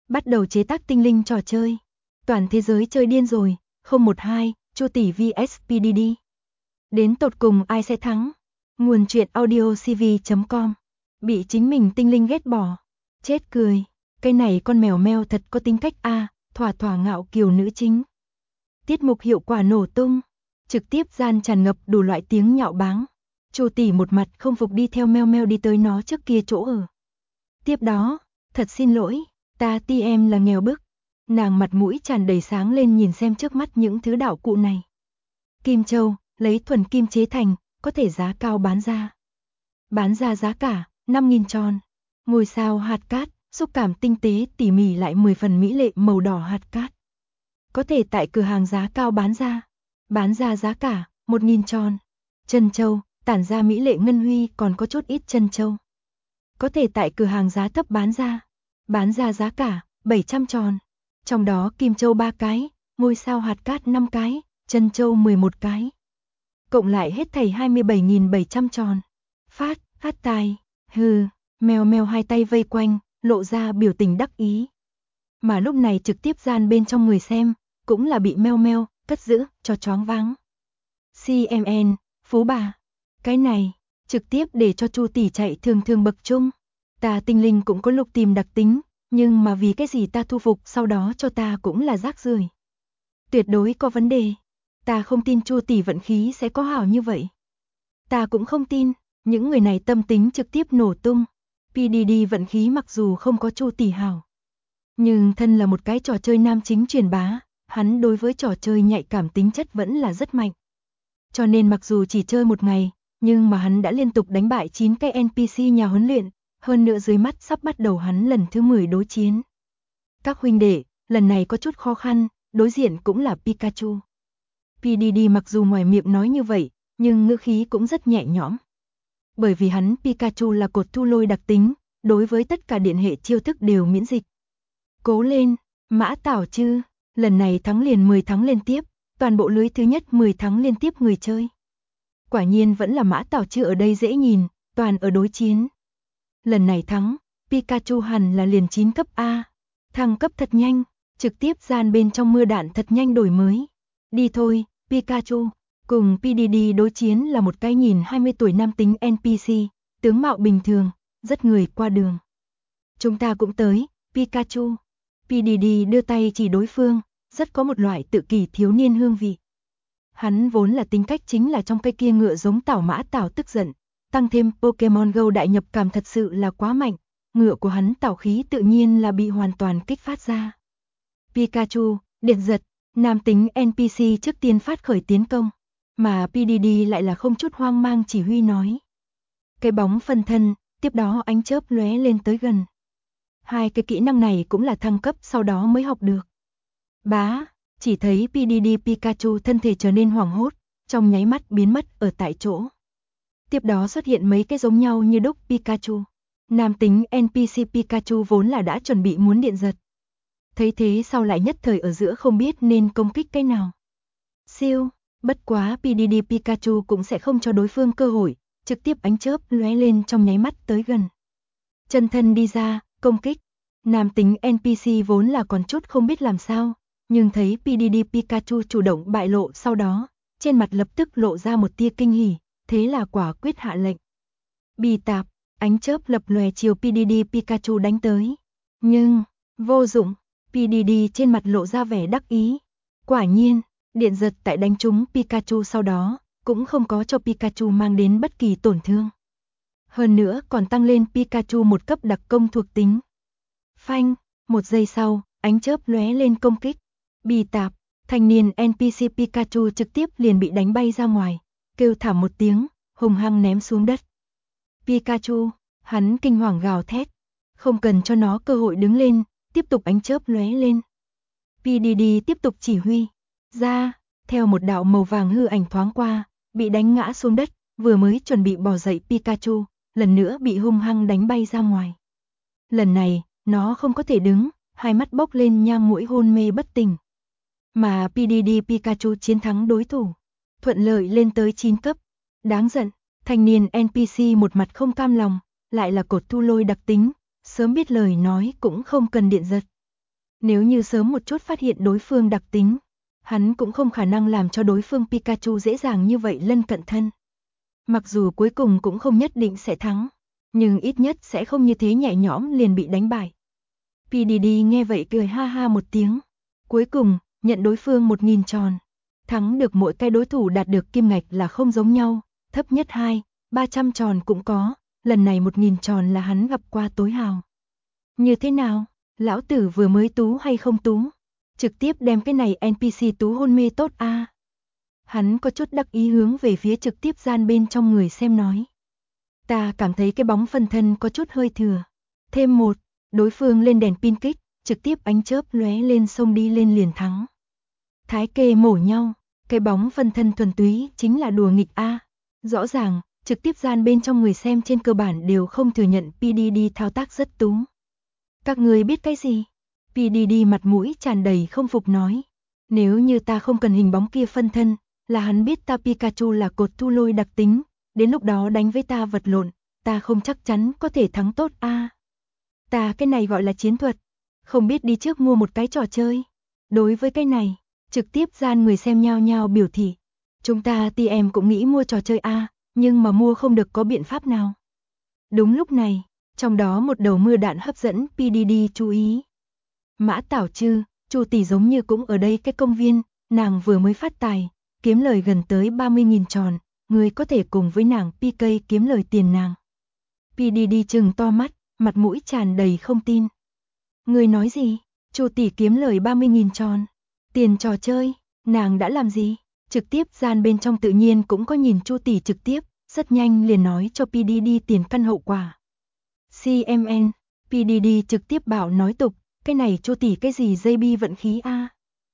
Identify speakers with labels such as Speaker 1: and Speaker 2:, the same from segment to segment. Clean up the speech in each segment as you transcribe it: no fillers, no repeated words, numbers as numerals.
Speaker 1: Bắt đầu chế tác tinh linh trò chơi. Toàn thế giới chơi điên rồi, 012, Chu tỷ vs PDD. Đến tột cùng ai sẽ thắng? Nguồn truyện audio cv.com. Bị chính mình tinh linh ghét bỏ. Chết cười, cái này con mèo meo thật có tính cách a, thỏa thỏa ngạo kiều nữ chính. Tiết mục hiệu quả nổ tung, trực tiếp gian tràn ngập đủ loại tiếng nhạo báng. Chu tỷ một mặt không phục đi theo meo meo đi tới nó trước kia chỗ ở. Tiếp đó, thật xin lỗi, ta ti em là nghèo bức. Nàng mặt mũi tràn đầy sáng lên nhìn xem trước mắt những thứ đạo cụ này. Kim châu, lấy thuần kim chế thành, có thể giá cao bán ra. Bán ra giá cả 5.000 tròn. Ngôi sao hạt cát, xúc cảm tinh tế tỉ mỉ lại 10 phần mỹ lệ màu đỏ hạt cát. Có thể tại cửa hàng giá cao bán ra giá cả 1.000 tròn. Chân châu, tản ra mỹ lệ ngân huy còn có chút ít chân châu. Có thể tại cửa hàng giá thấp bán ra giá cả 700 tròn. Trong đó kim châu 3 cái, ngôi sao hạt cát 5 cái, chân châu 11 cái. Cộng lại hết thảy 27.700 tròn. Phát tài, mèo mèo hai tay vây quanh, lộ ra biểu tình đắc ý. Mà lúc này trực tiếp gian bên trong người xem, cũng là bị meo meo, cất giữ, cho choáng váng. CMN, phú bà. Cái này, trực tiếp để cho Chu tỷ chạy thường bậc trung. Ta tinh linh cũng có lục tìm đặc tính, nhưng mà vì cái gì ta thu phục sau đó cho ta cũng là rác rưởi. Tuyệt đối có vấn đề. Ta không tin Chu tỷ vận khí sẽ có hảo như vậy. Ta cũng không tin, những người này tâm tính trực tiếp nổ tung. PDD vận khí mặc dù không có Chu tỷ hảo, nhưng thân là một cái trò chơi nam chính truyền bá, hắn đối với trò chơi nhạy cảm tính chất vẫn là rất mạnh. Cho nên mặc dù chỉ chơi một ngày, nhưng mà hắn đã liên tục đánh bại 9 cái NPC nhà huấn luyện, hơn nữa dưới mắt sắp bắt đầu hắn lần thứ 10 đối chiến. Các huynh đệ, lần này có chút khó khăn, đối diện cũng là Pikachu. PDD mặc dù ngoài miệng nói như vậy, nhưng ngữ khí cũng rất nhẹ nhõm. Bởi vì hắn Pikachu là cột thu lôi đặc tính, đối với tất cả điện hệ chiêu thức đều miễn dịch. Cố lên, Mã Tảo Trư, lần này thắng liền 10 thắng liên tiếp, toàn bộ lưới thứ nhất 10 thắng liên tiếp người chơi. Quả nhiên vẫn là Mã Tảo Trư ở đây dễ nhìn, toàn ở đối chiến. Lần này thắng, Pikachu hẳn là liền 9 cấp A, thăng cấp thật nhanh, trực tiếp gian bên trong mưa đạn thật nhanh đổi mới. Đi thôi, Pikachu, cùng PDD đối chiến là một cái nhìn 20 tuổi nam tính NPC, tướng mạo bình thường, rất người qua đường. Chúng ta cũng tới, Pikachu. PDD đưa tay chỉ đối phương, rất có một loại tự kỷ thiếu niên hương vị. Hắn vốn là tính cách chính là trong cây kia ngựa giống Tảo Mã Tảo tức giận, tăng thêm Pokemon Go đại nhập cảm thật sự là quá mạnh, ngựa của hắn tảo khí tự nhiên là bị hoàn toàn kích phát ra. Pikachu, điện giật, nam tính NPC trước tiên phát khởi tiến công, mà PDD lại là không chút hoang mang chỉ huy nói. Cái bóng phân thân, tiếp đó ánh chớp lóe lên tới gần. Hai cái kỹ năng này cũng là thăng cấp sau đó mới học được. Bá, chỉ thấy PDD Pikachu thân thể trở nên hoảng hốt, trong nháy mắt biến mất ở tại chỗ. Tiếp đó xuất hiện mấy cái giống nhau như đúc Pikachu. Nam tính NPC Pikachu vốn là đã chuẩn bị muốn điện giật. Thấy thế sau lại nhất thời ở giữa không biết nên công kích cái nào. Siêu, bất quá PDD Pikachu cũng sẽ không cho đối phương cơ hội, trực tiếp ánh chớp lóe lên trong nháy mắt tới gần. Chân thân đi ra, công kích. Nam tính NPC vốn là còn chút không biết làm sao, nhưng thấy PDD Pikachu chủ động bại lộ sau đó, trên mặt lập tức lộ ra một tia kinh hỉ, thế là quả quyết hạ lệnh. Bì tạp, ánh chớp lập lòe chiều PDD Pikachu đánh tới. Nhưng, vô dụng, PDD trên mặt lộ ra vẻ đắc ý. Quả nhiên, điện giật tại đánh trúng Pikachu sau đó, cũng không có cho Pikachu mang đến bất kỳ tổn thương. Hơn nữa còn tăng lên Pikachu một cấp đặc công thuộc tính. Phanh, một giây sau, ánh chớp lóe lên công kích. Bì tạp, thanh niên NPC Pikachu trực tiếp liền bị đánh bay ra ngoài, kêu thảm một tiếng, hùng hăng ném xuống đất. Pikachu, hắn kinh hoàng gào thét, không cần cho nó cơ hội đứng lên, tiếp tục ánh chớp lóe lên. PDD tiếp tục chỉ huy, ra, theo một đạo màu vàng hư ảnh thoáng qua, bị đánh ngã xuống đất, vừa mới chuẩn bị bò dậy Pikachu, lần nữa bị hung hăng đánh bay ra ngoài. Lần này, nó không có thể đứng, hai mắt bốc lên nhang mũi hôn mê bất tỉnh. Mà PDD Pikachu chiến thắng đối thủ, thuận lợi lên tới 9 cấp. Đáng giận, thanh niên NPC một mặt không cam lòng, lại là cột thu lôi đặc tính, sớm biết lời nói cũng không cần điện giật. Nếu như sớm một chút phát hiện đối phương đặc tính, hắn cũng không khả năng làm cho đối phương Pikachu dễ dàng như vậy lân cận thân. Mặc dù cuối cùng cũng không nhất định sẽ thắng, nhưng ít nhất sẽ không như thế nhẹ nhõm liền bị đánh bại. PDD nghe vậy cười ha ha một tiếng. Cuối cùng, nhận đối phương 1000 tròn. Thắng được mỗi cái đối thủ đạt được kim ngạch là không giống nhau, thấp nhất 300 tròn cũng có, lần này 1000 tròn là hắn gặp qua tối hào. Như thế nào, lão tử vừa mới tú hay không tú? Trực tiếp đem cái này NPC tú hôn mê tốt a. Hắn có chút đắc ý hướng về phía trực tiếp gian bên trong người xem nói. Ta cảm thấy cái bóng phân thân có chút hơi thừa. Thêm một, đối phương lên đèn pin kích, trực tiếp ánh chớp lóe lên xông đi lên liền thắng. Thái kê mổ nhau, cái bóng phân thân thuần túy chính là đùa nghịch a. Rõ ràng, trực tiếp gian bên trong người xem trên cơ bản đều không thừa nhận PDD thao tác rất tú. Các người biết cái gì? PDD mặt mũi tràn đầy không phục nói. Nếu như ta không cần hình bóng kia phân thân, là hắn biết ta Pikachu là cột thu lôi đặc tính, đến lúc đó đánh với ta vật lộn, ta không chắc chắn có thể thắng tốt a. Ta cái này gọi là chiến thuật, không biết đi trước mua một cái trò chơi. Đối với cái này, trực tiếp gian người xem nhao nhao biểu thị. Chúng ta TM cũng nghĩ mua trò chơi a, nhưng mà mua không được có biện pháp nào. Đúng lúc này, trong đó một đầu mưa đạn hấp dẫn PDD chú ý. Mã Tảo Trư, Chu tỷ giống như cũng ở đây cái công viên, nàng vừa mới phát tài, kiếm lời gần tới 30.000 tròn, người có thể cùng với nàng PK kiếm lời tiền nàng. PDD trừng to mắt, mặt mũi tràn đầy không tin. Người nói gì? Chu tỷ kiếm lời 30.000 tròn. Tiền trò chơi, nàng đã làm gì? Trực tiếp gian bên trong tự nhiên cũng có nhìn Chu tỷ trực tiếp, rất nhanh liền nói cho PDD tiền căn hậu quả. CMN, PDD trực tiếp bảo nói tục, cái này Chu tỷ cái gì dây bi vận khí a?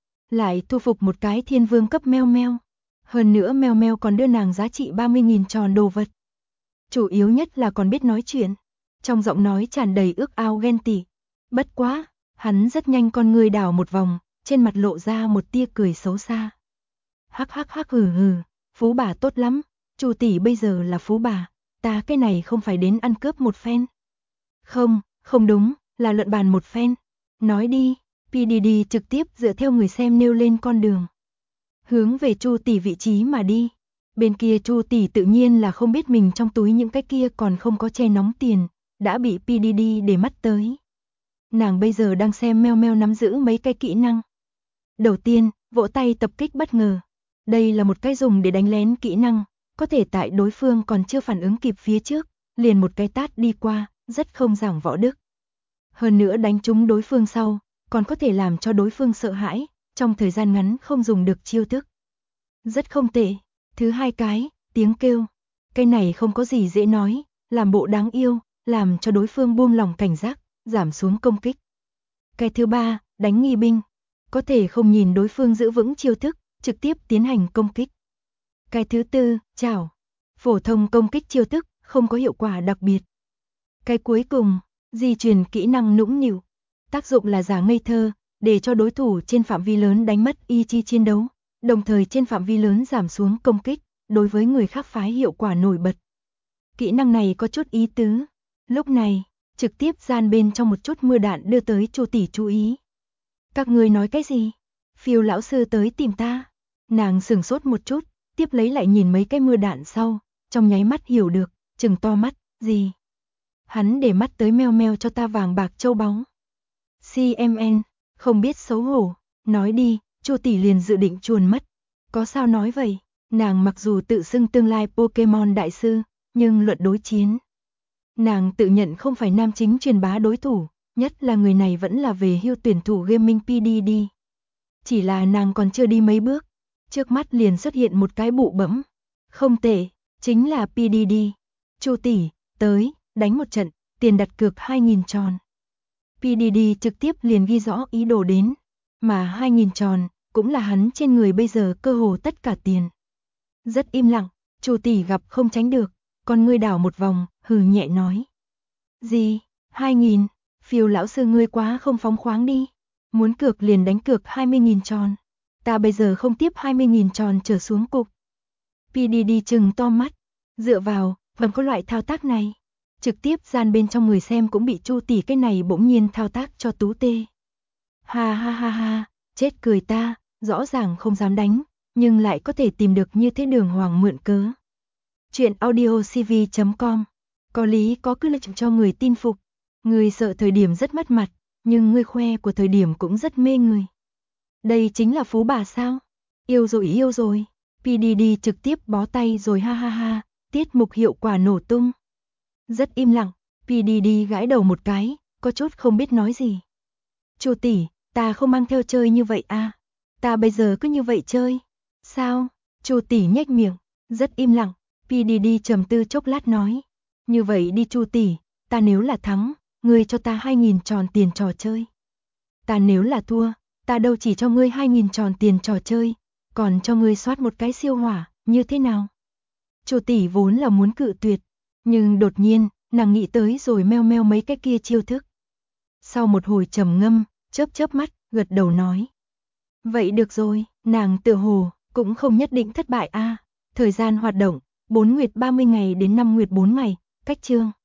Speaker 1: Lại thu phục một cái thiên vương cấp meo meo. Hơn nữa meo meo còn đưa nàng giá trị 30.000 tròn đồ vật. Chủ yếu nhất là còn biết nói chuyện. Trong giọng nói tràn đầy ước ao ghen tị. Bất quá, hắn rất nhanh con người đảo một vòng, trên mặt lộ ra một tia cười xấu xa. Hắc hắc hắc hừ hừ, phú bà tốt lắm, Chu tỷ bây giờ là phú bà, ta cái này không phải đến ăn cướp một phen. Không, không đúng, là luận bàn một phen. Nói đi, PDD trực tiếp dựa theo người xem nêu lên con đường. Hướng về Chu tỷ vị trí mà đi. Bên kia Chu tỷ tự nhiên là không biết mình trong túi những cái kia còn không có che nóng tiền, đã bị PDD để mắt tới. Nàng bây giờ đang xem meo meo nắm giữ mấy cái kỹ năng. Đầu tiên, vỗ tay tập kích bất ngờ. Đây là một cái dùng để đánh lén kỹ năng, có thể tại đối phương còn chưa phản ứng kịp phía trước, liền một cái tát đi qua, rất không giảng võ đức. Hơn nữa đánh trúng đối phương sau, còn có thể làm cho đối phương sợ hãi, trong thời gian ngắn không dùng được chiêu thức. Rất không tệ. Thứ hai cái, tiếng kêu. Cái này không có gì dễ nói, làm bộ đáng yêu, làm cho đối phương buông lòng cảnh giác, giảm xuống công kích. Cái thứ ba, đánh nghi binh. Có thể không nhìn đối phương giữ vững chiêu thức, trực tiếp tiến hành công kích. Cái thứ tư, chảo. Phổ thông công kích chiêu thức, không có hiệu quả đặc biệt. Cái cuối cùng, di truyền kỹ năng nũng nịu. Tác dụng là giả ngây thơ, để cho đối thủ trên phạm vi lớn đánh mất ý chí chiến đấu, đồng thời trên phạm vi lớn giảm xuống công kích, đối với người khác phái hiệu quả nổi bật. Kỹ năng này có chút ý tứ. Lúc này, trực tiếp gian bên trong một chút mưa đạn đưa tới Chu tỷ chú ý. Các ngươi nói cái gì? Phiêu lão sư tới tìm ta. Nàng sửng sốt một chút, tiếp lấy lại nhìn mấy cái mưa đạn sau, trong nháy mắt hiểu được, trừng to mắt, gì? Hắn để mắt tới meo meo cho ta vàng bạc châu báu. CMN, không biết xấu hổ, nói đi, Chu tỷ liền dự định chuồn mất. Có sao nói vậy, nàng mặc dù tự xưng tương lai Pokemon đại sư, nhưng luận đối chiến. Nàng tự nhận không phải nam chính truyền bá đối thủ, nhất là người này vẫn là về hưu tuyển thủ gaming PDD. Chỉ là nàng còn chưa đi mấy bước, trước mắt liền xuất hiện một cái bụ bẫm. Không tệ, chính là PDD. Chu tỷ, tới, đánh một trận, tiền đặt cược 2.000 tròn. PDD trực tiếp liền ghi rõ ý đồ đến, mà 2.000 tròn cũng là hắn trên người bây giờ cơ hồ tất cả tiền. Rất im lặng, Chu tỷ gặp không tránh được, con ngươi đảo một vòng, hừ nhẹ nói. Gì, 2.000, Phiêu lão sư ngươi quá không phóng khoáng đi, muốn cược liền đánh cược 20.000 tròn. Ta bây giờ không tiếp 20.000 tròn trở xuống cục. PDD trừng to mắt, dựa vào, vẫn có loại thao tác này. Trực tiếp gian bên trong người xem cũng bị Chu tỷ cái này bỗng nhiên thao tác cho tú tê. Ha ha ha ha, chết cười ta, rõ ràng không dám đánh, nhưng lại có thể tìm được như thế đường hoàng mượn cớ. Chuyện audiocv.com. Có lý có cứ là cho người tin phục. Người sợ thời điểm rất mất mặt, nhưng người khoe của thời điểm cũng rất mê người. Đây chính là phú bà sao? Yêu rồi yêu rồi. PDD trực tiếp bó tay rồi ha ha ha, tiết mục hiệu quả nổ tung. Rất im lặng, PDD gãi đầu một cái, có chút không biết nói gì. Chu tỷ, ta không mang theo chơi như vậy à? Ta bây giờ cứ như vậy chơi. Sao? Chu tỷ nhếch miệng, rất im lặng. PDD trầm tư chốc lát nói. Như vậy đi Chu tỷ, ta nếu là thắng, ngươi cho ta 2.000 tròn tiền trò chơi. Ta nếu là thua, ta đâu chỉ cho ngươi 2.000 tròn tiền trò chơi, còn cho ngươi soát một cái siêu hỏa, như thế nào? Chu tỷ vốn là muốn cự tuyệt, nhưng đột nhiên, nàng nghĩ tới rồi meo meo mấy cái kia chiêu thức. Sau một hồi trầm ngâm, chớp chớp mắt, gật đầu nói. Vậy được rồi, nàng tựa hồ, cũng không nhất định thất bại a. Thời gian hoạt động, 4 nguyệt 30 ngày đến 5 nguyệt 4 ngày, cách chương.